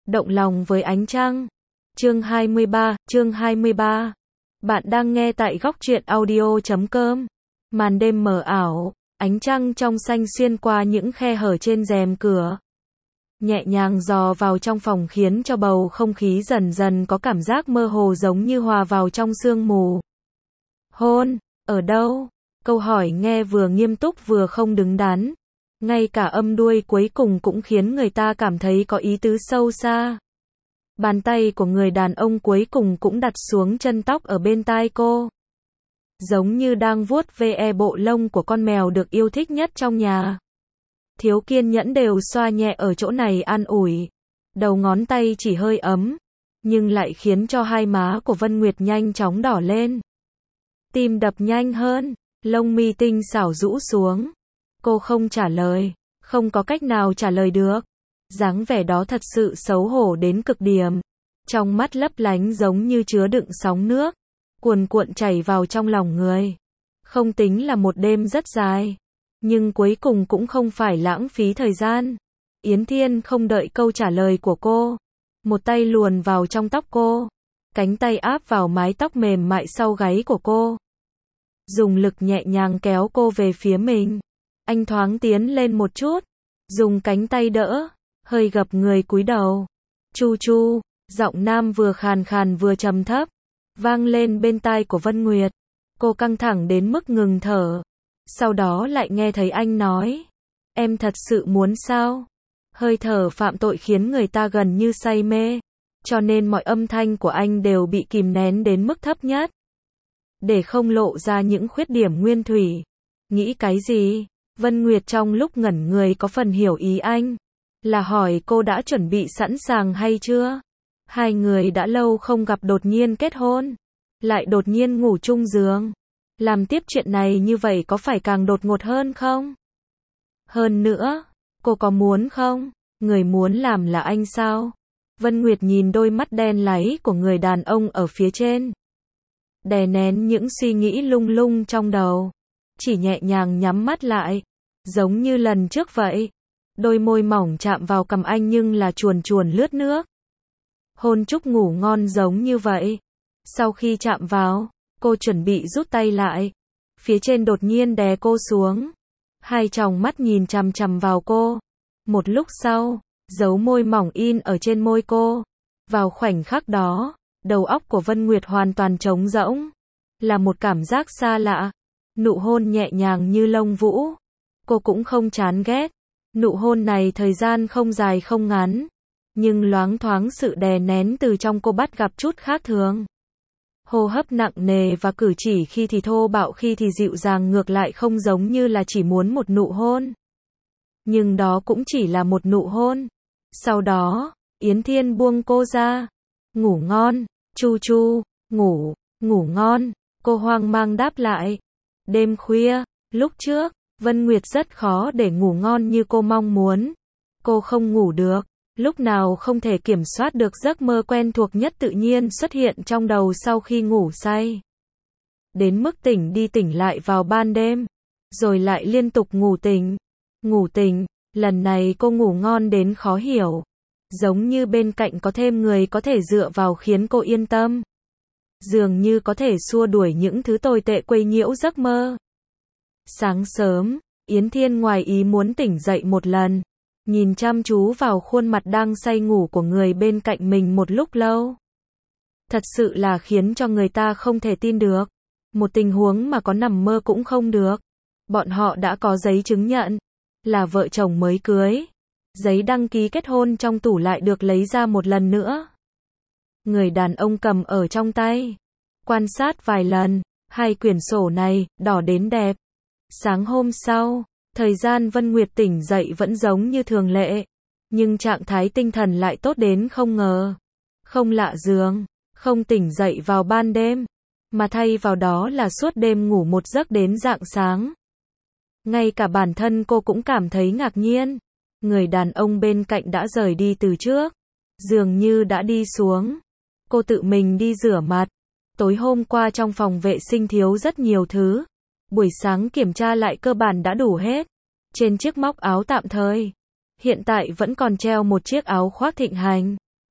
động lòng với ánh trăng. Chương 23. Bạn đang nghe tại góc truyện audio.com. Màn đêm mờ ảo, ánh trăng trong xanh xuyên qua những khe hở trên rèm cửa, nhẹ nhàng dò vào trong phòng khiến cho bầu không khí dần dần có cảm giác mơ hồ giống như hòa vào trong sương mù. Hôn, ở đâu? Câu hỏi nghe vừa nghiêm túc vừa không đứng đắn. Ngay cả âm đuôi cuối cùng cũng khiến người ta cảm thấy có ý tứ sâu xa. Bàn tay của người đàn ông cuối cùng cũng đặt xuống chân tóc ở bên tai cô, giống như đang vuốt ve bộ lông của con mèo được yêu thích nhất trong nhà. Thiếu kiên nhẫn đều xoa nhẹ ở chỗ này an ủi. Đầu ngón tay chỉ hơi ấm, nhưng lại khiến cho hai má của Vân Nguyệt nhanh chóng đỏ lên. Tim đập nhanh hơn, lông mi tinh xảo rũ xuống. Cô không trả lời, không có cách nào trả lời được. Dáng vẻ đó thật sự xấu hổ đến cực điểm. Trong mắt lấp lánh giống như chứa đựng sóng nước, cuồn cuộn chảy vào trong lòng người. Không tính là một đêm rất dài, nhưng cuối cùng cũng không phải lãng phí thời gian. Yến Thiên không đợi câu trả lời của cô, một tay luồn vào trong tóc cô, cánh tay áp vào mái tóc mềm mại sau gáy của cô, dùng lực nhẹ nhàng kéo cô về phía mình. Anh thoáng tiến lên một chút, dùng cánh tay đỡ, hơi gập người cúi đầu. Chu chu, giọng nam vừa khàn khàn vừa trầm thấp, vang lên bên tai của Vân Nguyệt. Cô căng thẳng đến mức ngừng thở. Sau đó lại nghe thấy anh nói, em thật sự muốn sao? Hơi thở phạm tội khiến người ta gần như say mê, cho nên mọi âm thanh của anh đều bị kìm nén đến mức thấp nhất, để không lộ ra những khuyết điểm nguyên thủy. Nghĩ cái gì? Vân Nguyệt trong lúc ngẩn người có phần hiểu ý anh, là hỏi cô đã chuẩn bị sẵn sàng hay chưa? Hai người đã lâu không gặp đột nhiên kết hôn, lại đột nhiên ngủ chung giường. Làm tiếp chuyện này như vậy có phải càng đột ngột hơn không? Hơn nữa, cô có muốn không? Người muốn làm là anh sao? Vân Nguyệt nhìn đôi mắt đen láy của người đàn ông ở phía trên, đè nén những suy nghĩ lung lung trong đầu, chỉ nhẹ nhàng nhắm mắt lại, giống như lần trước vậy. Đôi môi mỏng chạm vào cằm anh nhưng là chuồn chuồn lướt nước. Hôn chúc ngủ ngon giống như vậy. Sau khi chạm vào, cô chuẩn bị rút tay lại. Phía trên đột nhiên đè cô xuống. Hai tròng mắt nhìn chằm chằm vào cô. Một lúc sau, dấu môi mỏng in ở trên môi cô. Vào khoảnh khắc đó, đầu óc của Vân Nguyệt hoàn toàn trống rỗng. Là một cảm giác xa lạ. Nụ hôn nhẹ nhàng như lông vũ. Cô cũng không chán ghét. Nụ hôn này thời gian không dài không ngắn, nhưng loáng thoáng sự đè nén từ trong cô bắt gặp chút khác thường. Hô hấp nặng nề và cử chỉ khi thì thô bạo khi thì dịu dàng, ngược lại không giống như là chỉ muốn một nụ hôn. Nhưng đó cũng chỉ là một nụ hôn. Sau đó, Yến Thiên buông cô ra. Ngủ ngon, chu chu, ngủ ngon, cô hoang mang đáp lại. Đêm khuya, lúc trước, Vân Nguyệt rất khó để ngủ ngon như cô mong muốn. Cô không ngủ được, lúc nào không thể kiểm soát được giấc mơ quen thuộc nhất tự nhiên xuất hiện trong đầu sau khi ngủ say. Đến mức tỉnh đi tỉnh lại vào ban đêm, rồi lại liên tục ngủ tỉnh. Lần này cô ngủ ngon đến khó hiểu. Giống như bên cạnh có thêm người có thể dựa vào khiến cô yên tâm. Dường như có thể xua đuổi những thứ tồi tệ quấy nhiễu giấc mơ. Sáng sớm, Yến Thiên ngoài ý muốn tỉnh dậy một lần, nhìn chăm chú vào khuôn mặt đang say ngủ của người bên cạnh mình một lúc lâu. Thật sự là khiến cho người ta không thể tin được. Một tình huống mà có nằm mơ cũng không được. Bọn họ đã có giấy chứng nhận, là vợ chồng mới cưới. Giấy đăng ký kết hôn trong tủ lại được lấy ra một lần nữa. Người đàn ông cầm ở trong tay, quan sát vài lần, hai quyển sổ này, đỏ đến đẹp. Sáng hôm sau, thời gian Vân Nguyệt tỉnh dậy vẫn giống như thường lệ, nhưng trạng thái tinh thần lại tốt đến không ngờ. Không lạ giường, không tỉnh dậy vào ban đêm, mà thay vào đó là suốt đêm ngủ một giấc đến rạng sáng. Ngay cả bản thân cô cũng cảm thấy ngạc nhiên. Người đàn ông bên cạnh đã rời đi từ trước, dường như đã đi xuống. Cô tự mình đi rửa mặt. Tối hôm qua trong phòng vệ sinh thiếu rất nhiều thứ. Buổi sáng kiểm tra lại cơ bản đã đủ hết. Trên chiếc móc áo tạm thời, hiện tại vẫn còn treo một chiếc áo khoác thịnh hành.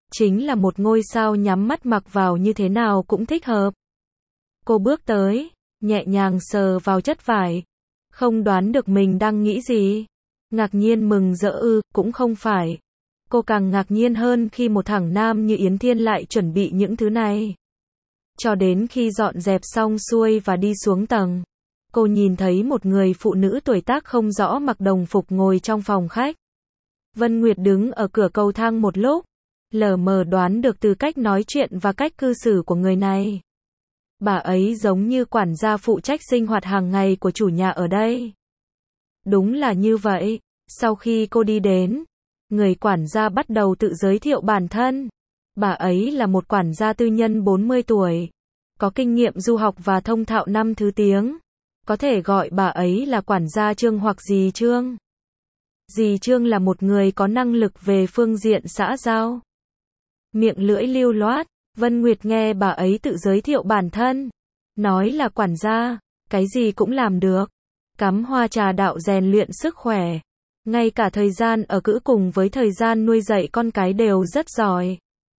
chính là một ngôi sao nhắm mắt mặc vào như thế nào cũng thích hợp. Cô bước tới, nhẹ nhàng sờ vào chất vải. Không đoán được mình đang nghĩ gì. Ngạc nhiên mừng rỡ cũng không phải. Cô càng ngạc nhiên hơn khi một thằng nam như Yến Thiên lại chuẩn bị những thứ này. Cho đến khi dọn dẹp xong xuôi và đi xuống tầng, cô nhìn thấy một người phụ nữ tuổi tác không rõ mặc đồng phục ngồi trong phòng khách. Vân Nguyệt đứng ở cửa cầu thang một lúc, lờ mờ đoán được từ cách nói chuyện và cách cư xử của người này. Bà ấy giống như quản gia phụ trách sinh hoạt hàng ngày của chủ nhà ở đây. Đúng là như vậy, sau khi cô đi đến, người quản gia bắt đầu tự giới thiệu bản thân. Bà ấy là một quản gia tư nhân 40 tuổi, có kinh nghiệm du học và thông thạo 5 thứ tiếng. Có thể gọi bà ấy là quản gia Trương hoặc dì Trương. Dì Trương là một người có năng lực về phương diện xã giao. Miệng lưỡi lưu loát, Vân Nguyệt nghe bà ấy tự giới thiệu bản thân. Nói là quản gia, cái gì cũng làm được. Cắm hoa trà đạo rèn luyện sức khỏe. Ngay cả thời gian ở cữ cùng với thời gian nuôi dạy con cái đều rất giỏi.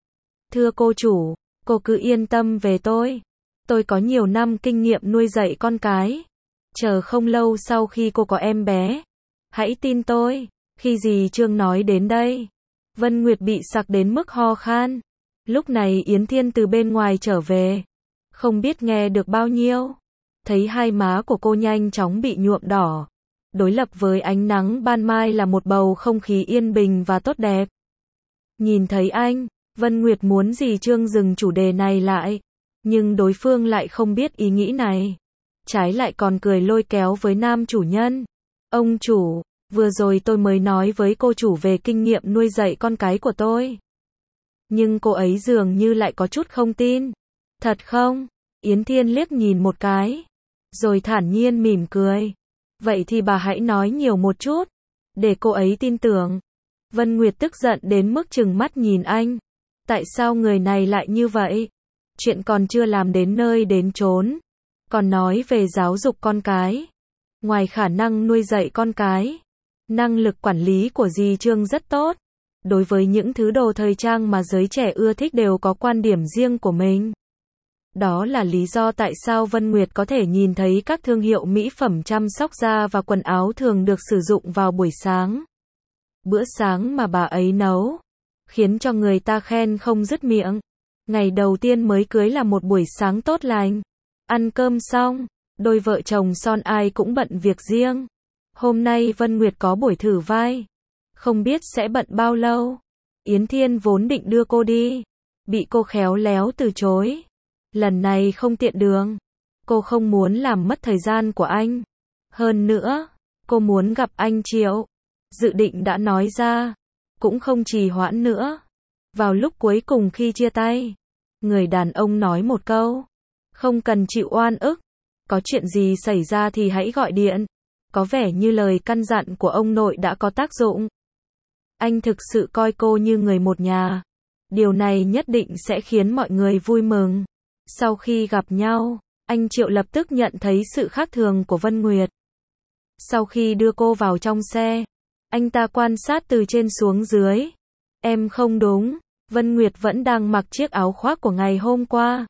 Thưa cô chủ, cô cứ yên tâm về tôi. Tôi có nhiều năm kinh nghiệm nuôi dạy con cái. Chờ không lâu sau khi cô có em bé. Hãy tin tôi. Khi dì Trương nói đến đây, Vân Nguyệt bị sặc đến mức ho khan. Lúc này Yến Thiên từ bên ngoài trở về. Không biết nghe được bao nhiêu. Thấy hai má của cô nhanh chóng bị nhuộm đỏ. Đối lập với ánh nắng ban mai là một bầu không khí yên bình và tốt đẹp. Nhìn thấy anh, Vân Nguyệt muốn dì Trương dừng chủ đề này lại. Nhưng đối phương lại không biết ý nghĩ này. Trái lại còn cười lôi kéo với nam chủ nhân. Ông chủ, vừa rồi tôi mới nói với cô chủ về kinh nghiệm nuôi dạy con cái của tôi. Nhưng cô ấy dường như lại có chút không tin. Thật không? Yến Thiên liếc nhìn một cái. Rồi thản nhiên mỉm cười. Vậy thì bà hãy nói nhiều một chút. Để cô ấy tin tưởng. Vân Nguyệt tức giận đến mức trừng mắt nhìn anh. Tại sao người này lại như vậy? Chuyện còn chưa làm đến nơi đến chốn. Còn nói về giáo dục con cái. Ngoài khả năng nuôi dạy con cái, năng lực quản lý của dì Trương rất tốt. Đối với những thứ đồ thời trang mà giới trẻ ưa thích đều có quan điểm riêng của mình. Đó là lý do tại sao Vân Nguyệt có thể nhìn thấy các thương hiệu mỹ phẩm chăm sóc da và quần áo thường được sử dụng vào buổi sáng. Bữa sáng mà bà ấy nấu, khiến cho người ta khen không dứt miệng. Ngày đầu tiên mới cưới là một buổi sáng tốt lành. Ăn cơm xong, đôi vợ chồng son ai cũng bận việc riêng. Hôm nay Vân Nguyệt có buổi thử vai. Không biết sẽ bận bao lâu. Yến Thiên vốn định đưa cô đi. Bị cô khéo léo từ chối. Lần này không tiện đường. Cô không muốn làm mất thời gian của anh. Hơn nữa, cô muốn gặp anh Triệu. Dự định đã nói ra. Cũng không trì hoãn nữa. Vào lúc cuối cùng khi chia tay, người đàn ông nói một câu. Không cần chịu oan ức. Có chuyện gì xảy ra thì hãy gọi điện. Có vẻ như lời căn dặn của ông nội đã có tác dụng. Anh thực sự coi cô như người một nhà. Điều này nhất định sẽ khiến mọi người vui mừng. Sau khi gặp nhau, anh Triệu lập tức nhận thấy sự khác thường của Vân Nguyệt. Sau khi đưa cô vào trong xe, anh ta quan sát từ trên xuống dưới. Em không đúng, Vân Nguyệt vẫn đang mặc chiếc áo khoác của ngày hôm qua.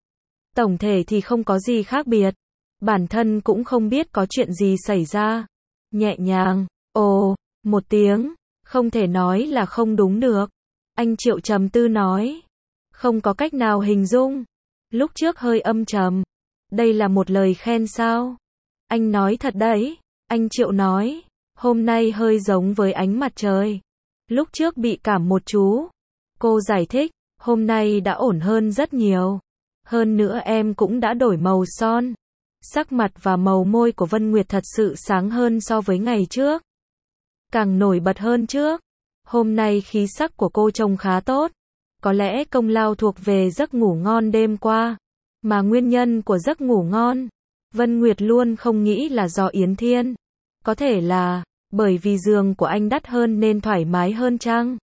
Tổng thể thì không có gì khác biệt. Bản thân cũng không biết có chuyện gì xảy ra. Nhẹ nhàng, ồ, một tiếng, không thể nói là không đúng được. Anh Triệu trầm tư nói. Không có cách nào hình dung. Lúc trước hơi âm trầm. Đây là một lời khen sao? Anh nói thật đấy. Anh Triệu nói. Hôm nay hơi giống với ánh mặt trời. Lúc trước bị cảm một chú. Cô giải thích. Hôm nay đã ổn hơn rất nhiều. Hơn nữa em cũng đã đổi màu son. Sắc mặt và màu môi của Vân Nguyệt thật sự sáng hơn so với ngày trước. Càng nổi bật hơn trước. Hôm nay khí sắc của cô trông khá tốt. Có lẽ công lao thuộc về giấc ngủ ngon đêm qua. Mà nguyên nhân của giấc ngủ ngon, Vân Nguyệt luôn không nghĩ là do Yến Thiên. Có thể là bởi vì giường của anh đắt hơn nên thoải mái hơn chăng?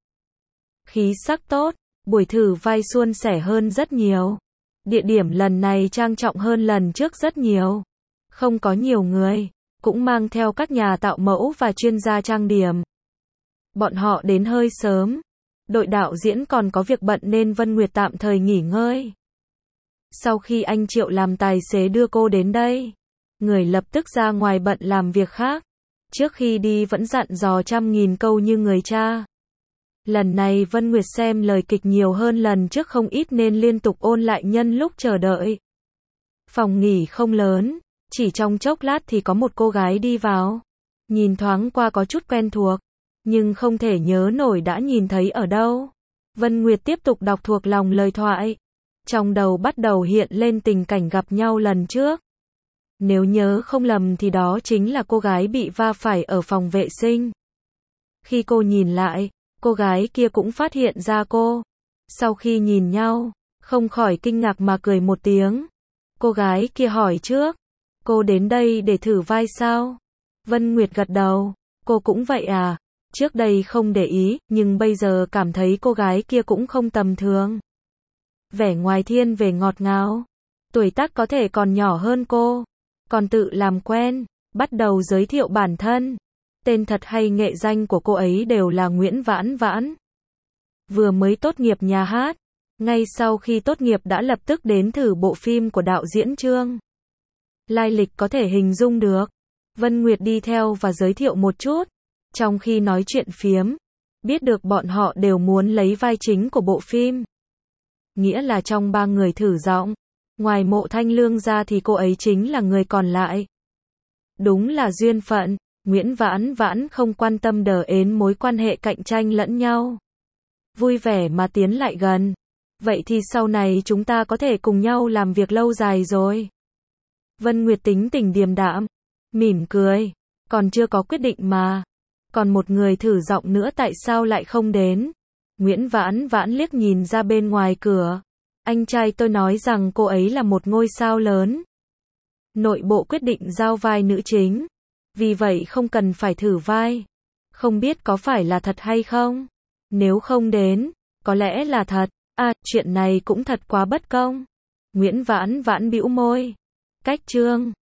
Khí sắc tốt, buổi thử vai suôn sẻ hơn rất nhiều. Địa điểm lần này trang trọng hơn lần trước rất nhiều. Không có nhiều người, cũng mang theo các nhà tạo mẫu và chuyên gia trang điểm. Bọn họ đến hơi sớm. Đội đạo diễn còn có việc bận nên Vân Nguyệt tạm thời nghỉ ngơi. Sau khi anh Triệu làm tài xế đưa cô đến đây, người lập tức ra ngoài bận làm việc khác. Trước khi đi vẫn dặn dò trăm nghìn câu như người cha. Lần này Vân Nguyệt xem lời kịch nhiều hơn lần trước không ít nên liên tục ôn lại nhân lúc chờ đợi. Phòng nghỉ không lớn, chỉ trong chốc lát thì có một cô gái đi vào. Nhìn thoáng qua có chút quen thuộc, nhưng không thể nhớ nổi đã nhìn thấy ở đâu. Vân Nguyệt tiếp tục đọc thuộc lòng lời thoại. Trong đầu bắt đầu hiện lên tình cảnh gặp nhau lần trước. Nếu nhớ không lầm thì đó chính là cô gái bị va phải ở phòng vệ sinh. Khi cô nhìn lại, cô gái kia cũng phát hiện ra cô. Sau khi nhìn nhau, không khỏi kinh ngạc mà cười một tiếng. Cô gái kia hỏi trước, cô đến đây để thử vai sao? Vân Nguyệt gật đầu, cô cũng vậy à? Trước đây không để ý, nhưng bây giờ cảm thấy cô gái kia cũng không tầm thường. Vẻ ngoài thiên về ngọt ngào, tuổi tác có thể còn nhỏ hơn cô, còn tự làm quen, bắt đầu giới thiệu bản thân. Tên thật hay nghệ danh của cô ấy đều là Nguyễn Vãn Vãn. Vừa mới tốt nghiệp nhà hát, ngay sau khi tốt nghiệp đã lập tức đến thử bộ phim của đạo diễn Trương. Lai lịch có thể hình dung được. Vân Nguyệt đi theo và giới thiệu một chút. Trong khi nói chuyện phiếm, biết được bọn họ đều muốn lấy vai chính của bộ phim. Nghĩa là trong 3 người thử giọng, ngoài Mộ Thanh Lương ra thì cô ấy chính là người còn lại. Đúng là duyên phận, Nguyễn Vãn Vãn không quan tâm đờ ến mối quan hệ cạnh tranh lẫn nhau. Vui vẻ mà tiến lại gần. Vậy thì sau này chúng ta có thể cùng nhau làm việc lâu dài rồi. Vân Nguyệt tính tình điềm đạm, mỉm cười, còn chưa có quyết định mà. Còn một người thử giọng nữa tại sao lại không đến? Nguyễn Vãn Vãn liếc nhìn ra bên ngoài cửa. Anh trai tôi nói rằng cô ấy là một ngôi sao lớn. Nội bộ quyết định giao vai nữ chính. Vì vậy không cần phải thử vai. Không biết có phải là thật hay không? Nếu không đến, có lẽ là thật. À, chuyện này cũng thật quá bất công. Nguyễn Vãn Vãn bĩu môi. Cách Trương